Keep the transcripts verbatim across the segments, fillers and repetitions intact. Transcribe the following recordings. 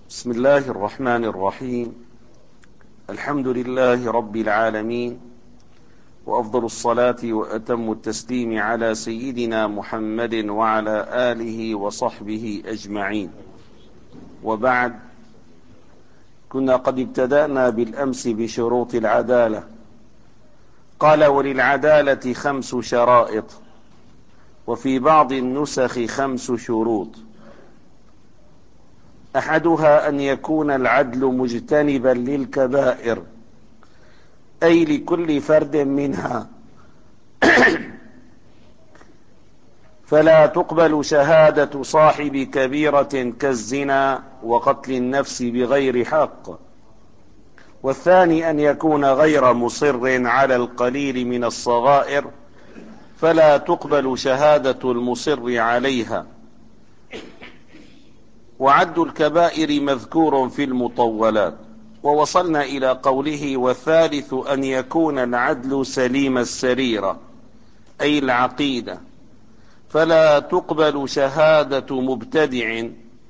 بسم الله الرحمن الرحيم. الحمد لله رب العالمين، وأفضل الصلاة وأتم التسليم على سيدنا محمد وعلى آله وصحبه أجمعين. وبعد، كنا قد ابتدأنا بالأمس بشروط العدالة. قال: وللعدالة خمس شرائط، وفي بعض النسخ خمس شروط. أحدها أن يكون العدل مجتنبا للكبائر، أي لكل فرد منها، فلا تقبل شهادة صاحب كبيرة كالزنا وقتل النفس بغير حق. والثاني أن يكون غير مصر على القليل من الصغائر، فلا تقبل شهادة المصر عليها. وعد الكبائر مذكور في المطولات. ووصلنا إلى قوله: والثالث أن يكون العدل سليم السريرة، أي العقيدة، فلا تقبل شهادة مبتدع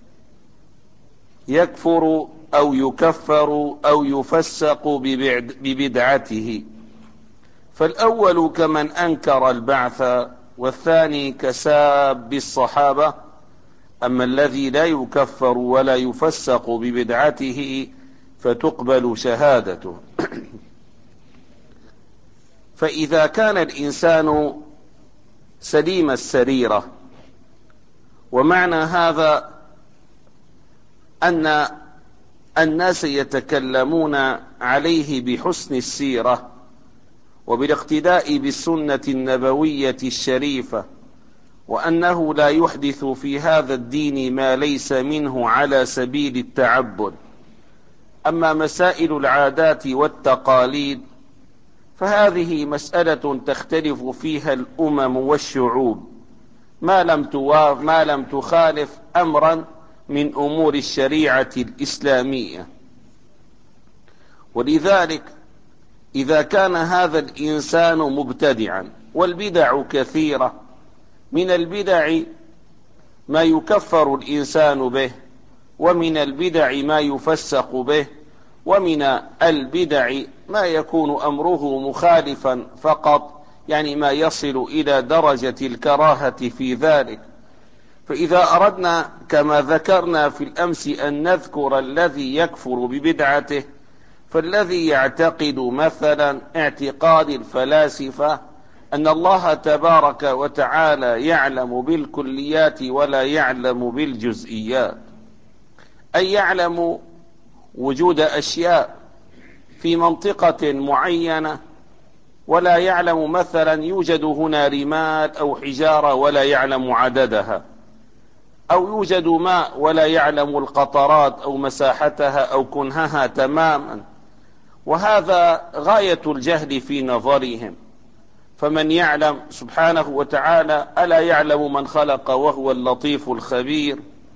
يكفر أو يكفر أو يفسق ببدعته. فالأول كمن أنكر البعث، والثاني كساب الصحابة. أما الذي لا يكفر ولا يفسق ببدعته فتقبل شهادته. فإذا كان الإنسان سليم السريرة، ومعنى هذا أن الناس يتكلمون عليه بحسن السيرة وبالاقتداء بالسنة النبوية الشريفة، وأنه لا يحدث في هذا الدين ما ليس منه على سبيل التعبد. أما مسائل العادات والتقاليد فهذه مسألة تختلف فيها الأمم والشعوب، ما لم تواف ما لم تخالف أمرا من أمور الشريعة الإسلامية. ولذلك إذا كان هذا الإنسان مبتدعا، والبدع كثيرة، من البدع ما يكفر الإنسان به، ومن البدع ما يفسق به، ومن البدع ما يكون أمره مخالفا فقط، يعني ما يصل إلى درجة الكراهة في ذلك. فإذا أردنا كما ذكرنا في الأمس أن نذكر الذي يكفر ببدعته، فالذي يعتقد مثلا اعتقاد الفلاسفة أن الله تبارك وتعالى يعلم بالكليات ولا يعلم بالجزئيات، أي يعلم وجود أشياء في منطقة معينة، ولا يعلم مثلا يوجد هنا رمال أو حجارة ولا يعلم عددها، أو يوجد ماء ولا يعلم القطرات أو مساحتها أو كنهها تماما. وهذا غاية الجهل في نظرهم. فمن يعلم سبحانه وتعالى ألا يعلم من خلق وهو اللطيف الخبير؟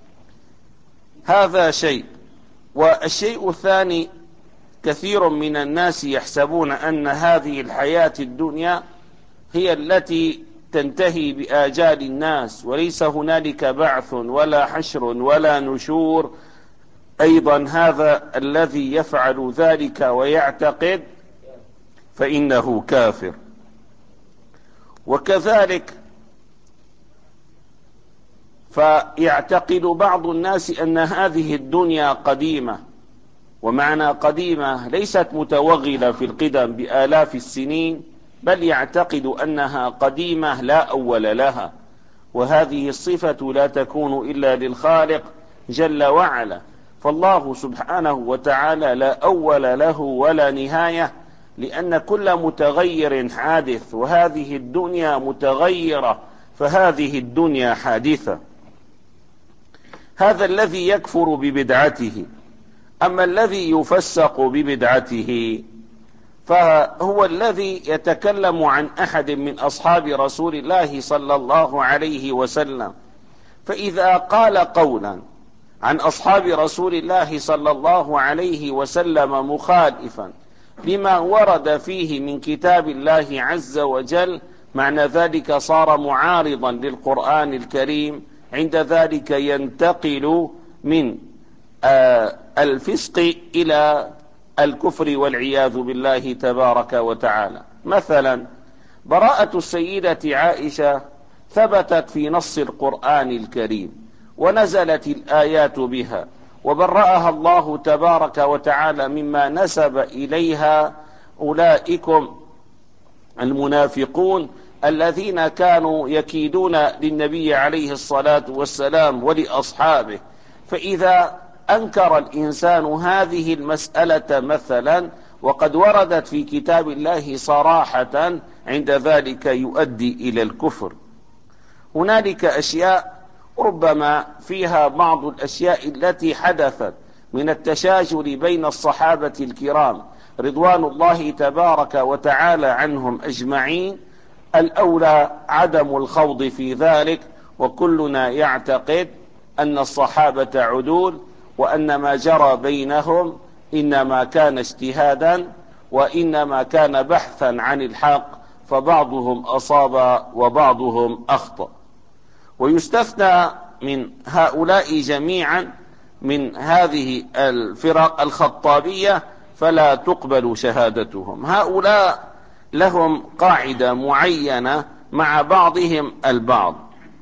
هذا شيء. والشيء الثاني، كثير من الناس يحسبون أن هذه الحياة الدنيا هي التي تنتهي بآجال الناس، وليس هنالك بعث ولا حشر ولا نشور. أيضا هذا الذي يفعل ذلك ويعتقد فإنه كافر. وكذلك فيعتقد بعض الناس أن هذه الدنيا قديمة، ومعنى قديمة ليست متوغلة في القدم بآلاف السنين، بل يعتقد أنها قديمة لا أول لها. وهذه الصفة لا تكون إلا للخالق جل وعلا. فالله سبحانه وتعالى لا أول له ولا نهاية، لأن كل متغير حادث، وهذه الدنيا متغيرة، فهذه الدنيا حادثة. هذا الذي يكفر ببدعته. أما الذي يفسق ببدعته فهو الذي يتكلم عن أحد من أصحاب رسول الله صلى الله عليه وسلم، فإذا قال قولا عن أصحاب رسول الله صلى الله عليه وسلم مخالفا لما ورد فيه من كتاب الله عز وجل، معنى ذلك صار معارضا للقرآن الكريم. عند ذلك ينتقل من الفسق إلى الكفر والعياذ بالله تبارك وتعالى. مثلا براءة السيدة عائشة ثبتت في نص القرآن الكريم ونزلت الآيات بها، وبرأها الله تبارك وتعالى مما نسب إليها أولئكم المنافقون الذين كانوا يكيدون للنبي عليه الصلاة والسلام ولأصحابه. فإذا أنكر الإنسان هذه المسألة مثلا وقد وردت في كتاب الله صراحة، عند ذلك يؤدي إلى الكفر. هنالك أشياء ربما فيها بعض الأشياء التي حدثت من التشاجر بين الصحابة الكرام رضوان الله تبارك وتعالى عنهم أجمعين، الأولى عدم الخوض في ذلك، وكلنا يعتقد أن الصحابة عدول، وأن ما جرى بينهم إنما كان اجتهادا، وإنما كان بحثا عن الحق، فبعضهم أصاب وبعضهم أخطأ. ويستثنى من هؤلاء جميعا من هذه الفرق الخطابية فلا تقبل شهادتهم. هؤلاء لهم قاعدة معينة مع بعضهم البعض،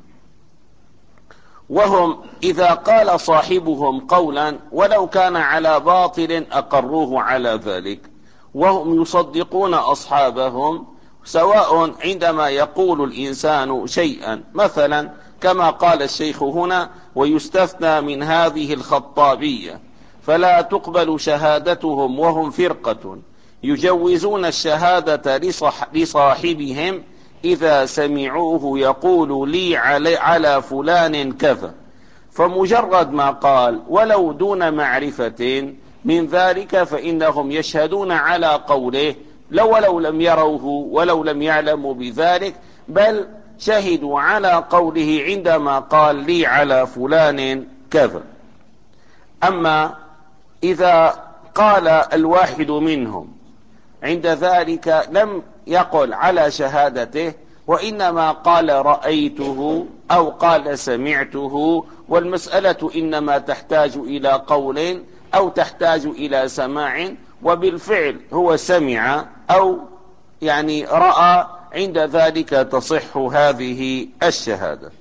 وهم إذا قال صاحبهم قولا ولو كان على باطل أقروه على ذلك، وهم يصدقون أصحابهم سواء عندما يقول الإنسان شيئا، مثلا كما قال الشيخ هنا: ويستثنى من هذه الخطابية فلا تقبل شهادتهم وهم فرقة يجوزون الشهادة لصاحبهم إذا سمعوه يقول لي على فلان كذا، فمجرد ما قال ولو دون معرفة من ذلك فإنهم يشهدون على قوله لو ولو لم يروه ولو لم يعلموا بذلك، بل شهدوا على قوله عندما قال لي على فلان كذا. أما إذا قال الواحد منهم عند ذلك لم يقل على شهادته، وإنما قال رأيته أو قال سمعته، والمسألة إنما تحتاج إلى قول أو تحتاج إلى سماع، وبالفعل هو سمع أو يعني رأى، عند ذلك تصح هذه الشهادة.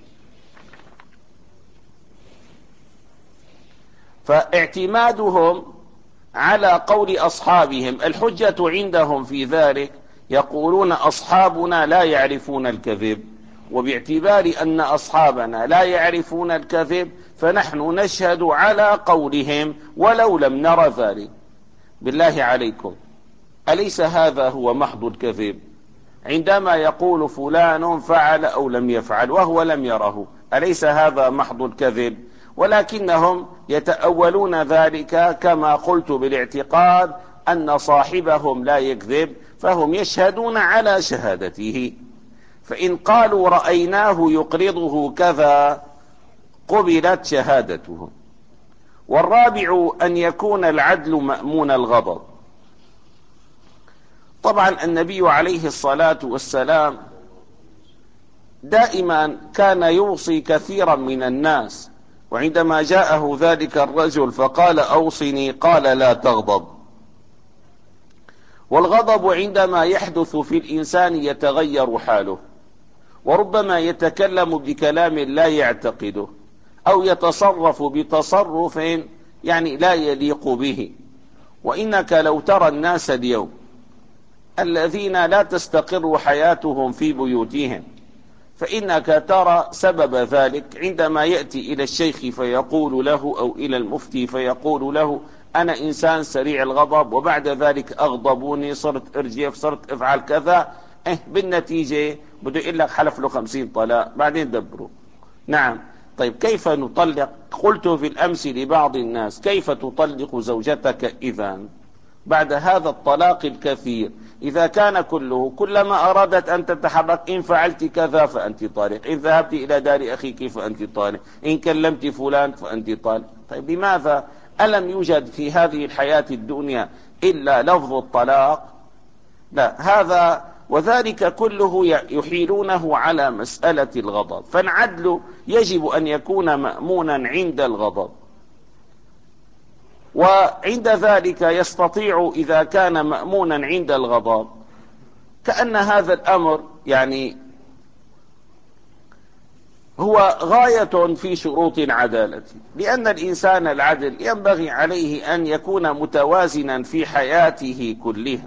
فاعتمادهم على قول أصحابهم الحجة عندهم في ذلك، يقولون أصحابنا لا يعرفون الكذب، وباعتبار أن أصحابنا لا يعرفون الكذب فنحن نشهد على قولهم ولو لم نر ذلك. بالله عليكم، أليس هذا هو محض الكذب؟ عندما يقول فلان فعل أو لم يفعل وهو لم يره، أليس هذا محض الكذب؟ ولكنهم يتأولون ذلك كما قلت بالاعتقاد أن صاحبهم لا يكذب، فهم يشهدون على شهادته. فإن قالوا رأيناه يقرضه كذا قبلت شهادته. والرابع أن يكون العدل مأمون الغضب. طبعا النبي عليه الصلاة والسلام دائما كان يوصي كثيرا من الناس، وعندما جاءه ذلك الرجل فقال أوصني قال لا تغضب. والغضب عندما يحدث في الإنسان يتغير حاله، وربما يتكلم بكلام لا يعتقده، أو يتصرف بتصرف يعني لا يليق به. وإنك لو ترى الناس اليوم الذين لا تستقر حياتهم في بيوتهم، فإنك ترى سبب ذلك عندما يأتي إلى الشيخ فيقول له أو إلى المفتي فيقول له أنا إنسان سريع الغضب، وبعد ذلك أغضبوني، صرت أرجف، صرت أفعل كذا، إيه بالنتيجة بده يقول لك حلف له خمسين طلاق، بعدين دبروا. نعم، طيب كيف نطلق؟ قلت في الأمس لبعض الناس كيف تطلق زوجتك إذا بعد هذا الطلاق الكثير؟ إذا كان كله كلما أرادت أن تتحرك إن فعلت كذا فأنت طالق، إن ذهبت إلى دار أخيك فأنت طالق، إن كلمت فلان فأنت طالق. طيب لماذا؟ ألم يوجد في هذه الحياة الدنيا إلا لفظ الطلاق؟ لا، هذا وذلك كله يحيلونه على مسألة الغضب. فالعدل يجب أن يكون مأمونا عند الغضب. وعند ذلك يستطيع إذا كان مأمونا عند الغضب، كأن هذا الأمر يعني هو غاية في شروط العدالة، لأن الإنسان العدل ينبغي عليه أن يكون متوازنا في حياته كلها،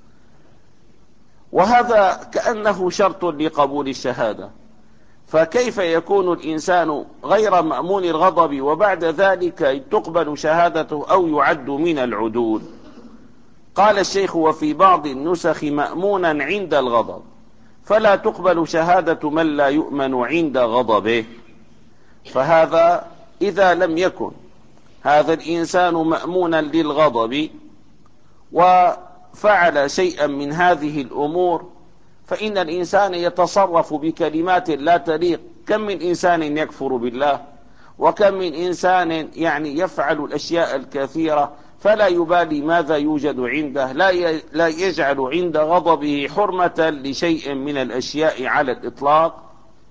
وهذا كأنه شرط لقبول الشهادة. فكيف يكون الإنسان غير مأمون الغضب وبعد ذلك تقبل شهادته أو يعد من العدول؟ قال الشيخ: وفي بعض النسخ مأمونا عند الغضب، فلا تقبل شهادة من لا يؤمن عند غضبه. فهذا إذا لم يكن هذا الإنسان مأمونا للغضب وفعل شيئا من هذه الأمور، فإن الإنسان يتصرف بكلمات لا تليق. كم من إنسان يكفر بالله، وكم من إنسان يعني يفعل الأشياء الكثيرة فلا يبالي ماذا يوجد عنده، لا يجعل عند غضبه حرمة لشيء من الأشياء على الإطلاق.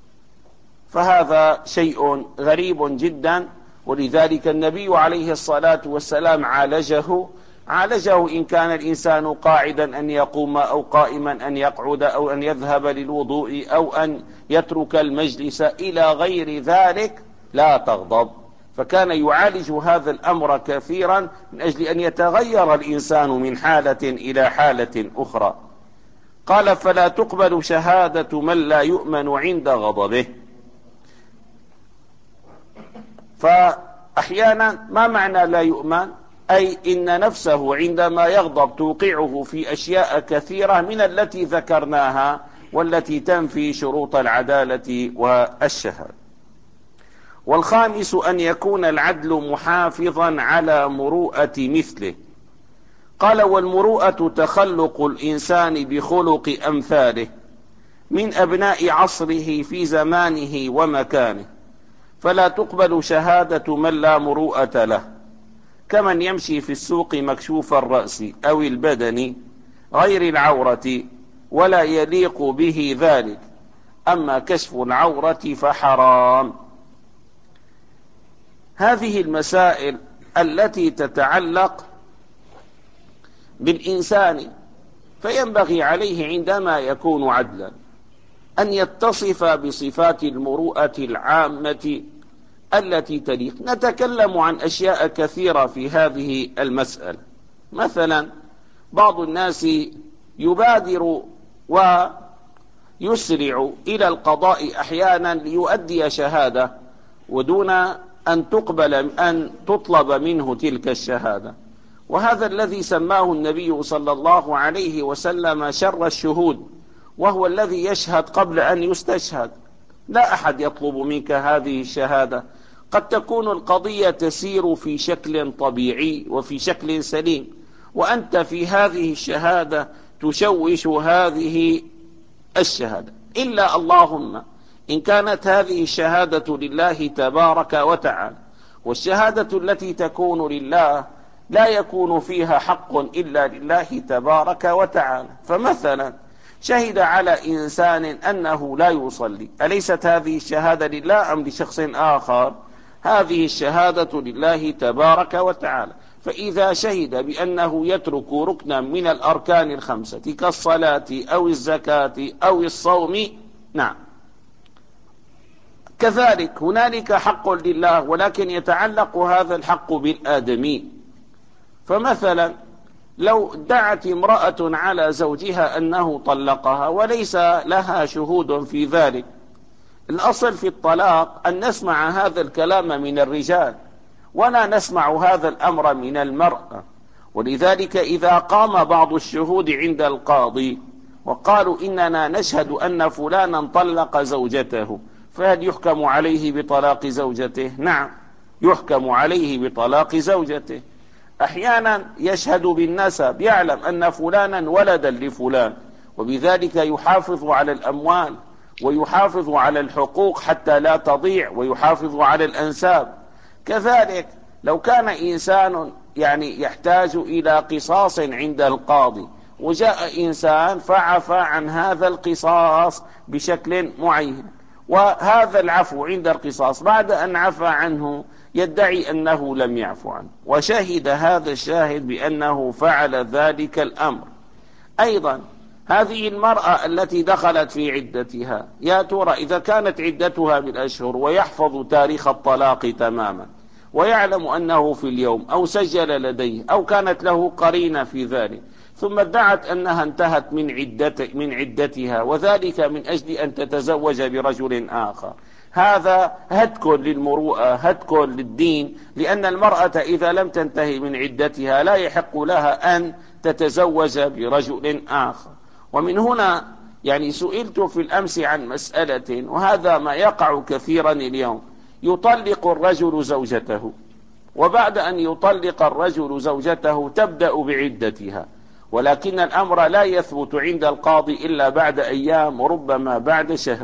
فهذا شيء غريب جدا، ولذلك النبي عليه الصلاة والسلام عالجه عالجه إن كان الإنسان قاعدا أن يقوم، أو قائما أن يقعد، أو أن يذهب للوضوء، أو أن يترك المجلس إلى غير ذلك، لا تغضب. فكان يعالج هذا الأمر كثيرا من أجل أن يتغير الإنسان من حالة إلى حالة أخرى. قال: فلا تقبل شهادة من لا يؤمن عند غضبه. فأحيانا ما معنى لا يؤمن؟ أي إن نفسه عندما يغضب توقعه في أشياء كثيرة من التي ذكرناها والتي تنفي شروط العدالة والشهادة. والخامس أن يكون العدل محافظا على مروءة مثله. قال: والمروءة تخلق الإنسان بخلق أمثاله من أبناء عصره في زمانه ومكانه، فلا تقبل شهادة من لا مروءة له، كمن يمشي في السوق مكشوف الرأس أو البدن غير العورة ولا يليق به ذلك، أما كشف العورة فحرام. هذه المسائل التي تتعلق بالإنسان، فينبغي عليه عندما يكون عدلا أن يتصف بصفات المروءة العامة التي تليق. نتكلم عن أشياء كثيرة في هذه المسألة. مثلا بعض الناس يبادر ويسرع إلى القضاء أحيانا ليؤدي شهادة ودون أن تقبل أن تطلب منه تلك الشهادة، وهذا الذي سماه النبي صلى الله عليه وسلم شر الشهود، وهو الذي يشهد قبل أن يستشهد. لا أحد يطلب منك هذه الشهادة، قد تكون القضية تسير في شكل طبيعي وفي شكل سليم، وأنت في هذه الشهادة تشوش هذه الشهادة. إلا اللهم إن كانت هذه الشهادة لله تبارك وتعالى، والشهادة التي تكون لله لا يكون فيها حق إلا لله تبارك وتعالى. فمثلا شهد على إنسان أنه لا يصلي، أليست هذه الشهادة لله أم لشخص آخر؟ هذه الشهادة لله تبارك وتعالى. فإذا شهد بأنه يترك ركنا من الأركان الخمسة كالصلاة أو الزكاة أو الصوم، نعم، كذلك هنالك حق لله، ولكن يتعلق هذا الحق بالآدمي. فمثلا لو ادعت امرأة على زوجها أنه طلقها وليس لها شهود في ذلك، الأصل في الطلاق أن نسمع هذا الكلام من الرجال ولا نسمع هذا الأمر من المرأة. ولذلك إذا قام بعض الشهود عند القاضي وقالوا إننا نشهد أن فلانا طلق زوجته، فهل يحكم عليه بطلاق زوجته؟ نعم، يحكم عليه بطلاق زوجته. أحيانا يشهد بالنسب، يعلم أن فلانا ولدا لفلان، وبذلك يحافظ على الأموال ويحافظ على الحقوق حتى لا تضيع، ويحافظ على الأنساب. كذلك لو كان إنسان يعني يحتاج إلى قصاص عند القاضي، وجاء إنسان فعفى عن هذا القصاص بشكل معين، وهذا العفو عند القصاص بعد أن عفى عنه يدعي أنه لم يعفو عنه، وشهد هذا الشاهد بأنه فعل ذلك الأمر. أيضا هذه المرأة التي دخلت في عدتها، يا ترى إذا كانت عدتها بالأشهر ويحفظ تاريخ الطلاق تماما ويعلم أنه في اليوم أو سجل لديه أو كانت له قرينة في ذلك، ثم ادعت أنها انتهت من عدت من عدتها وذلك من أجل أن تتزوج برجل آخر، هذا هتك للمروءة، هتك للدين، لأن المرأة إذا لم تنتهي من عدتها لا يحق لها أن تتزوج برجل آخر. ومن هنا يعني سئلت في الأمس عن مسألة، وهذا ما يقع كثيرا اليوم، يطلق الرجل زوجته، وبعد أن يطلق الرجل زوجته تبدأ بعدتها، ولكن الأمر لا يثبت عند القاضي إلا بعد أيام وربما بعد شهر.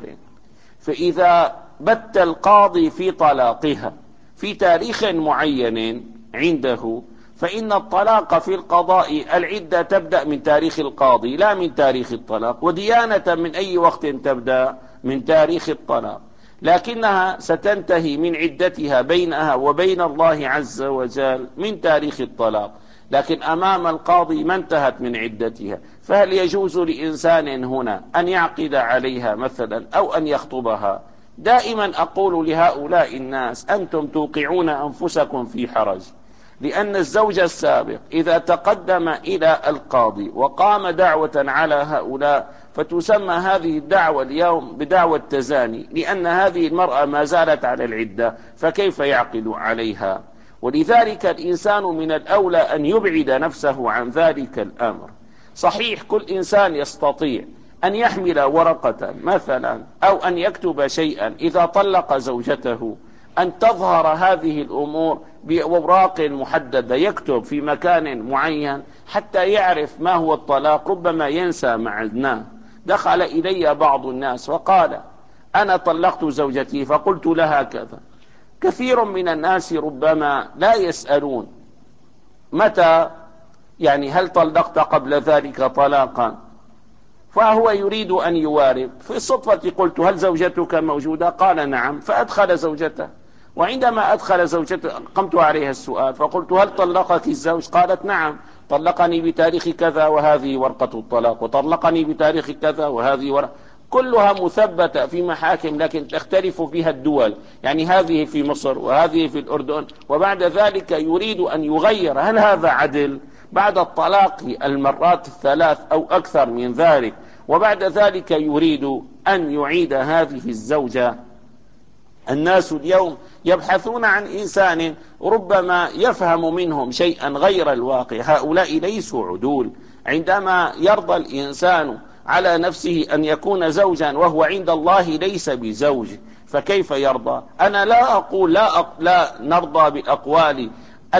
فإذا بت القاضي في طلاقها في تاريخ معين عنده، فإن الطلاق في القضاء العدة تبدأ من تاريخ القاضي لا من تاريخ الطلاق، وديانة من أي وقت تبدأ من تاريخ الطلاق، لكنها ستنتهي من عدتها بينها وبين الله عز وجل من تاريخ الطلاق، لكن أمام القاضي ما انتهت من عدتها. فهل يجوز لإنسان هنا أن يعقد عليها مثلا أو أن يخطبها؟ دائما أقول لهؤلاء الناس أنتم توقعون أنفسكم في حرج، لأن الزوج السابق إذا تقدم إلى القاضي وقام دعوة على هؤلاء فتسمى هذه الدعوة اليوم بدعوة تزاني، لأن هذه المرأة ما زالت على العدة، فكيف يعقد عليها؟ ولذلك الإنسان من الأولى أن يبعد نفسه عن ذلك الأمر. صحيح كل إنسان يستطيع أن يحمل ورقة مثلا أو أن يكتب شيئا إذا طلق زوجته، أن تظهر هذه الأمور بأوراق محددة، يكتب في مكان معين حتى يعرف ما هو الطلاق، ربما ينسى معناه. دخل إلي بعض الناس وقال أنا طلقت زوجتي فقلت لها كذا. كثير من الناس ربما لا يسألون متى، يعني هل طلقت قبل ذلك طلاقا؟ فهو يريد أن يوارب. في الصدفة قلت هل زوجتك موجودة؟ قال نعم، فأدخل زوجته، وعندما أدخل زوجته قمت عليها السؤال فقلت هل طلقك الزوج؟ قالت نعم، طلقني بتاريخ كذا وهذه ورقة الطلاق، وطلقني بتاريخ كذا وهذه ورقة، كلها مثبتة في محاكم لكن تختلف فيها الدول، يعني هذه في مصر وهذه في الأردن، وبعد ذلك يريد أن يغير. هل هذا عدل؟ بعد الطلاق المرات الثلاث أو أكثر من ذلك، وبعد ذلك يريد أن يعيد هذه الزوجة. الناس اليوم يبحثون عن إنسان ربما يفهم منهم شيئا غير الواقع، هؤلاء ليسوا عدول. عندما يرضى الإنسان على نفسه أن يكون زوجا وهو عند الله ليس بزوج، فكيف يرضى؟ أنا لا أقول لا, أق... لا نرضى بالأقوال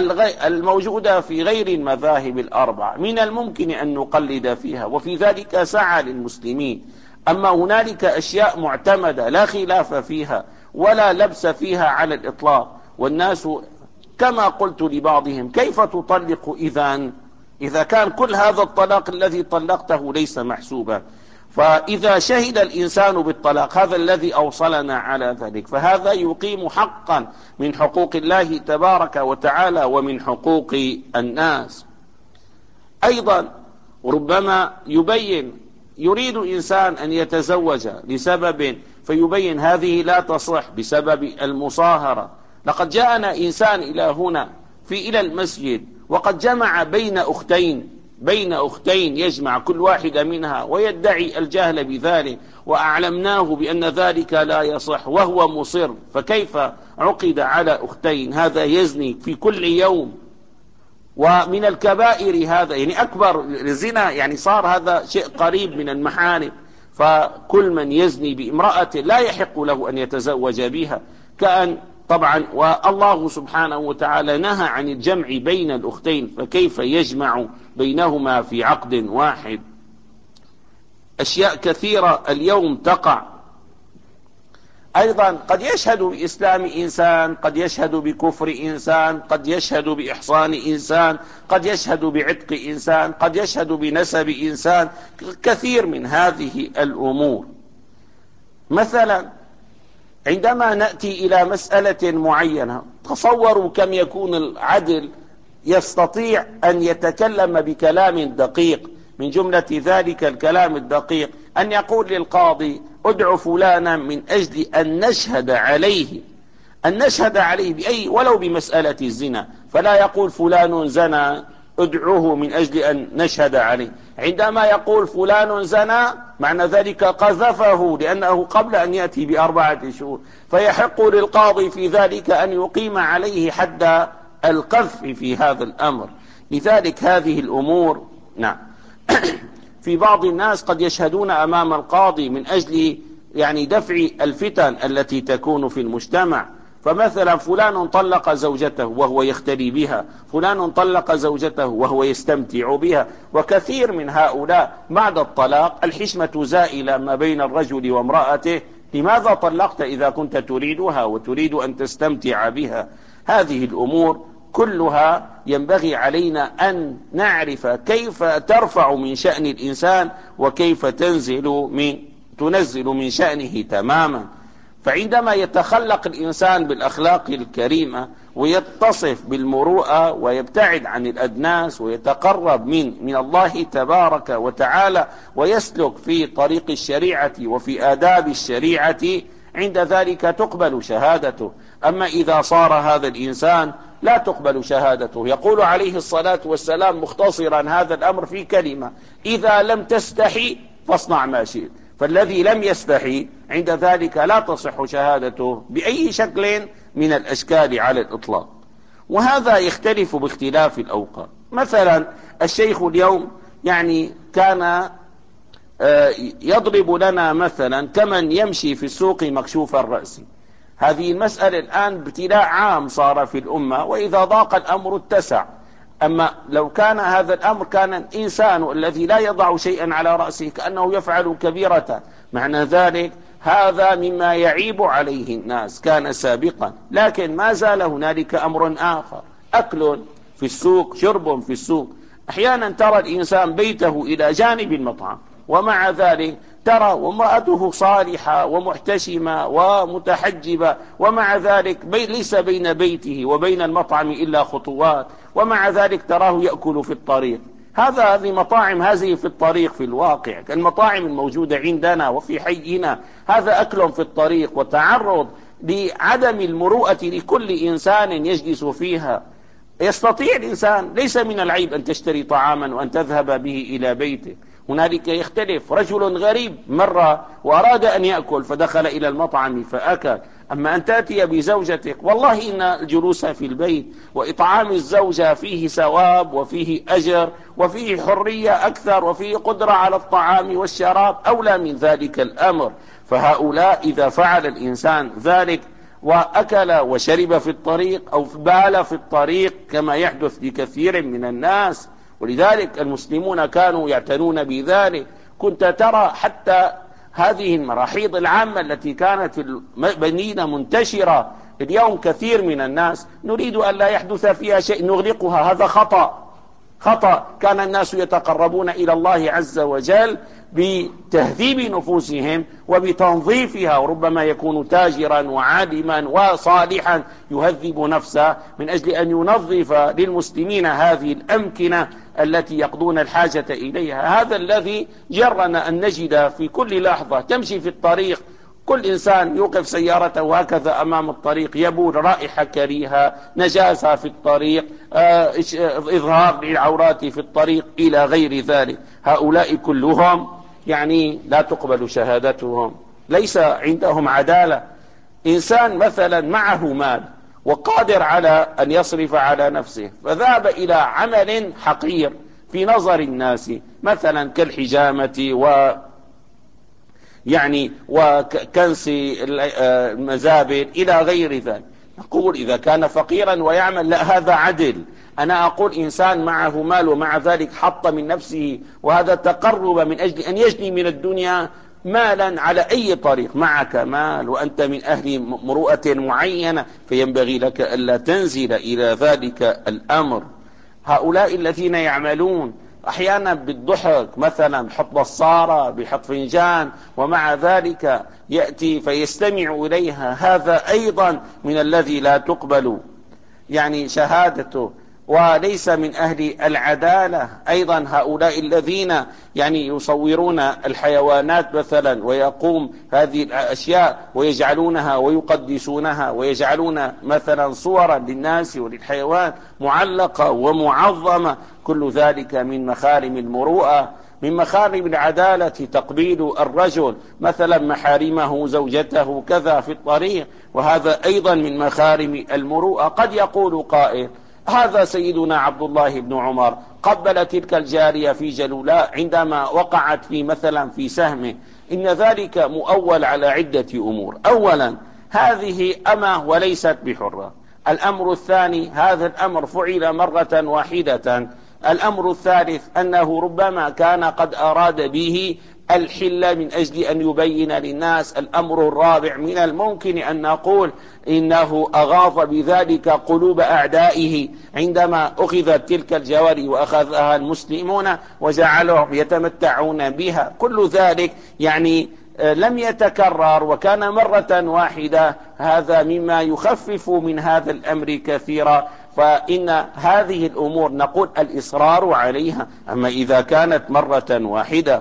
الموجودة في غير المذاهب الأربع، من الممكن أن نقلد فيها وفي ذلك سعى للمسلمين، أما هنالك أشياء معتمدة لا خلاف فيها ولا لبس فيها على الإطلاق. والناس كما قلت لبعضهم كيف تطلق إذن إذا كان كل هذا الطلاق الذي طلقته ليس محسوبا؟ فإذا شهد الإنسان بالطلاق، هذا الذي أوصلنا على ذلك، فهذا يقيم حقا من حقوق الله تبارك وتعالى ومن حقوق الناس. أيضا ربما يبين يريد إنسان أن يتزوج لسبب فيبين هذه لا تصح بسبب المصاهرة. لقد جاءنا إنسان إلى هنا في إلى المسجد وقد جمع بين أختين بين أختين يجمع كل واحدة منها ويدعي الجهل بذلك، وأعلمناه بأن ذلك لا يصح وهو مصر، فكيف عقد على أختين؟ هذا يزني في كل يوم، ومن الكبائر هذا، يعني أكبر الزنا، يعني صار هذا شيء قريب من المحارم. فكل من يزني بامرأة لا يحق له أن يتزوج بها، كأن طبعا والله سبحانه وتعالى نهى عن الجمع بين الأختين، فكيف يجمع بينهما في عقد واحد؟ أشياء كثيرة اليوم تقع. أيضا قد يشهد بإسلام إنسان، قد يشهد بكفر إنسان، قد يشهد بإحصان إنسان، قد يشهد بعتق إنسان، قد يشهد بنسب إنسان، كثير من هذه الأمور. مثلا عندما نأتي إلى مسألة معينة، تصوروا كم يكون العدل يستطيع أن يتكلم بكلام دقيق. من جملة ذلك الكلام الدقيق أن يقول للقاضي ادع فلانا من أجل أن نشهد عليه، أن نشهد عليه بأي ولو بمسألة الزنا، فلا يقول فلان زنى ادعوه من أجل أن نشهد عليه. عندما يقول فلان زنى معنى ذلك قذفه، لأنه قبل أن يأتي بأربعة شهور، فيحق للقاضي في ذلك أن يقيم عليه حد القذف في هذا الأمر. لذلك هذه الأمور نعم في بعض الناس قد يشهدون أمام القاضي من أجل يعني دفع الفتن التي تكون في المجتمع. فمثلا فلان طلق زوجته وهو يختلي بها، فلان طلق زوجته وهو يستمتع بها. وكثير من هؤلاء بعد الطلاق الحشمة زائلة ما بين الرجل وامرأته، لماذا طلقت إذا كنت تريدها وتريد أن تستمتع بها؟ هذه الأمور كلها ينبغي علينا أن نعرف كيف ترفع من شأن الإنسان وكيف تنزل من تنزل من شأنه تماما. فعندما يتخلق الإنسان بالأخلاق الكريمة ويتصف بالمروءة ويبتعد عن الأدناس ويتقرب من من الله تبارك وتعالى ويسلك في طريق الشريعة وفي آداب الشريعة، عند ذلك تقبل شهادته. أما إذا صار هذا الإنسان لا تقبل شهادته. يقول عليه الصلاة والسلام مختصرا هذا الأمر في كلمة: إذا لم تستحي فاصنع ما شئت. فالذي لم يستحي عند ذلك لا تصح شهادته بأي شكل من الأشكال على الإطلاق. وهذا يختلف باختلاف الأوقات. مثلا الشيخ اليوم يعني كان يضرب لنا مثلا كمن يمشي في السوق مكشوف الرأس. هذه المسألة الآن ابتلاء عام صار في الأمة، وإذا ضاق الأمر اتسع. أما لو كان هذا الأمر كان الإنسان الذي لا يضع شيئا على رأسه كأنه يفعل كبيرة، معنى ذلك هذا مما يعيب عليه الناس كان سابقا. لكن ما زال هنالك أمر آخر: أكل في السوق، شرب في السوق. أحيانا ترى الإنسان بيته إلى جانب المطعم، ومع ذلك ترى وامرأته صالحة ومحتشمة ومتحجبة، ومع ذلك بي ليس بين بيته وبين المطعم إلا خطوات، ومع ذلك تراه يأكل في الطريق. هذا هذه مطاعم هذه في الطريق في الواقع، المطاعم الموجودة عندنا وفي حينا، هذا أكل في الطريق وتعرض لعدم المروءة لكل إنسان يجلس فيها. يستطيع الإنسان، ليس من العيب أن تشتري طعاما وأن تذهب به إلى بيته. هنالك يختلف، رجل غريب مر وأراد أن يأكل فدخل إلى المطعم فأكل. أما أن تأتي بزوجتك، والله إن الجلوس في البيت وإطعام الزوجة فيه ثواب وفيه أجر وفيه حرية أكثر وفيه قدرة على الطعام والشراب أولى من ذلك الأمر. فهؤلاء إذا فعل الإنسان ذلك وأكل وشرب في الطريق أو بال في الطريق كما يحدث لكثير من الناس، ولذلك المسلمون كانوا يعتنون بذلك. كنت ترى حتى هذه المراحيض العامة التي كانت في المدينة منتشرة، اليوم كثير من الناس نريد أن لا يحدث فيها شيء نغلقها. هذا خطأ خطأ. كان الناس يتقربون إلى الله عز وجل بتهذيب نفوسهم وبتنظيفها، وربما يكون تاجرا وعالما وصالحا يهذب نفسه من أجل أن ينظف للمسلمين هذه الأمكنة التي يقضون الحاجة إليها. هذا الذي جرنا أن نجد في كل لحظة تمشي في الطريق كل إنسان يوقف سيارته هكذا أمام الطريق، يبول رائحة كريهة، نجاسة في الطريق، إظهار للعورات في الطريق إلى غير ذلك. هؤلاء كلهم يعني لا تقبل شهادتهم، ليس عندهم عدالة. إنسان مثلا معه مال وقادر على أن يصرف على نفسه، فذهب إلى عمل حقير في نظر الناس مثلا كالحجامة و يعني وكنس المزابل إلى غير ذلك، نقول إذا كان فقيرا ويعمل لا، هذا عدل. أنا أقول إنسان معه مال ومع ذلك حط من نفسه، وهذا تقرب من أجل أن يجني من الدنيا مالا على أي طريق. معك مال وأنت من أهل مروءة معينة، فينبغي لك ألا تنزل إلى ذلك الأمر. هؤلاء الذين يعملون أحيانا بالضحك، مثلا بحط بصارة بحط فنجان ومع ذلك يأتي فيستمع إليها، هذا أيضا من الذي لا تقبل يعني شهادته، وليس من أهل العدالة. أيضا هؤلاء الذين يعني يصورون الحيوانات مثلا، ويقوم هذه الأشياء ويجعلونها ويقدسونها، ويجعلون مثلا صورا للناس وللحيوان معلقة ومعظمة، كل ذلك من مخارم المروءة. من مخارم العدالة تقبيل الرجل مثلا محارمه زوجته كذا في الطريق، وهذا أيضا من مخارم المروءة. قد يقول قائل: هذا سيدنا عبد الله بن عمر قبل تلك الجارية في جلولاء عندما وقعت في مثلا في سهمه، إن ذلك مؤول على عدة أمور. أولا، هذه أمة وليست بحرة. الأمر الثاني، هذا الأمر فعل مرة واحدة. الأمر الثالث، أنه ربما كان قد أراد به الحل من أجل أن يبين للناس. الأمر الرابع، من الممكن أن نقول إنه أغاظ بذلك قلوب أعدائه عندما أخذت تلك الجواري وأخذها المسلمون وجعلهم يتمتعون بها. كل ذلك يعني لم يتكرر وكان مرة واحدة. هذا مما يخفف من هذا الأمر كثيرا. فإن هذه الأمور نقول الإصرار عليها. أما إذا كانت مرة واحدة،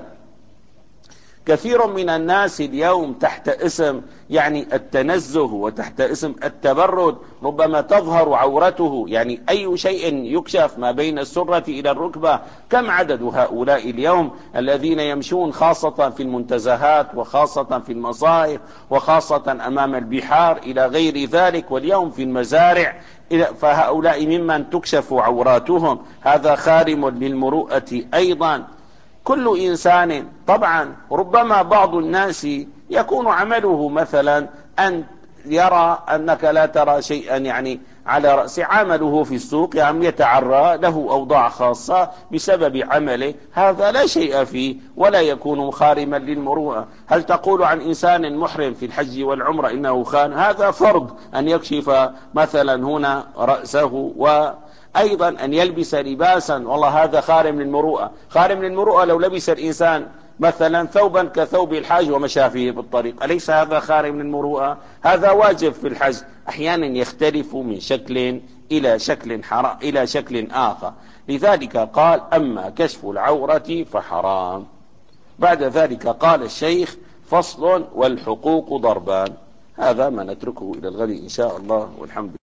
كثير من الناس اليوم تحت اسم يعني التنزه وتحت اسم التبرد ربما تظهر عورته، يعني أي شيء يكشف ما بين السرة إلى الركبة. كم عدد هؤلاء اليوم الذين يمشون خاصة في المنتزهات وخاصة في المصائف وخاصة أمام البحار إلى غير ذلك، واليوم في المزارع، فهؤلاء ممن تكشف عوراتهم. هذا خارم للمروءة أيضا. كل إنسان طبعا، ربما بعض الناس يكون عمله مثلا أن يرى أنك لا ترى شيئا يعني على رأس عمله في السوق، يعني يتعرى له أوضاع خاصة بسبب عمله، هذا لا شيء فيه ولا يكون خارما للمروءة. هل تقول عن إنسان محرم في الحج والعمرة إنه خان؟ هذا فرض أن يكشف مثلا هنا رأسه، و أيضا أن يلبس لباسا، والله هذا خارم للمروءة. خارم للمروءة لو لبس الإنسان مثلا ثوبا كثوب الحاج ومشى فيه بالطريق، أليس هذا خارم للمروءة؟ هذا واجب في الحج. أحيانا يختلف من شكل إلى شكل حرام إلى شكل آخر. لذلك قال: أما كشف العورة فحرام. بعد ذلك قال الشيخ: فصل: والحقوق ضربان. هذا ما نتركه إلى الغد إن شاء الله، والحمد لله.